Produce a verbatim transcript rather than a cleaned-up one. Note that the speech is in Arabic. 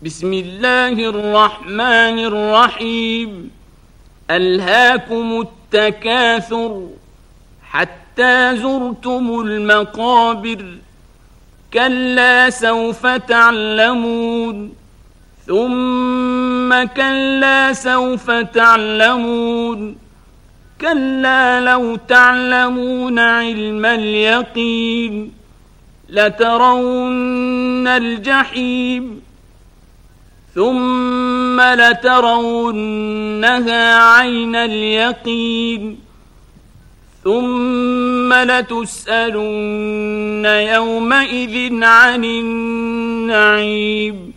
بسم الله الرحمن الرحيم ألهاكم التكاثر حتى زرتم المقابر كلا سوف تعلمون ثم كلا سوف تعلمون كلا لو تعلمون علم اليقين لترون الجحيم ثم لترونها عين اليقين ثم لتسألن يومئذ عن النعيم.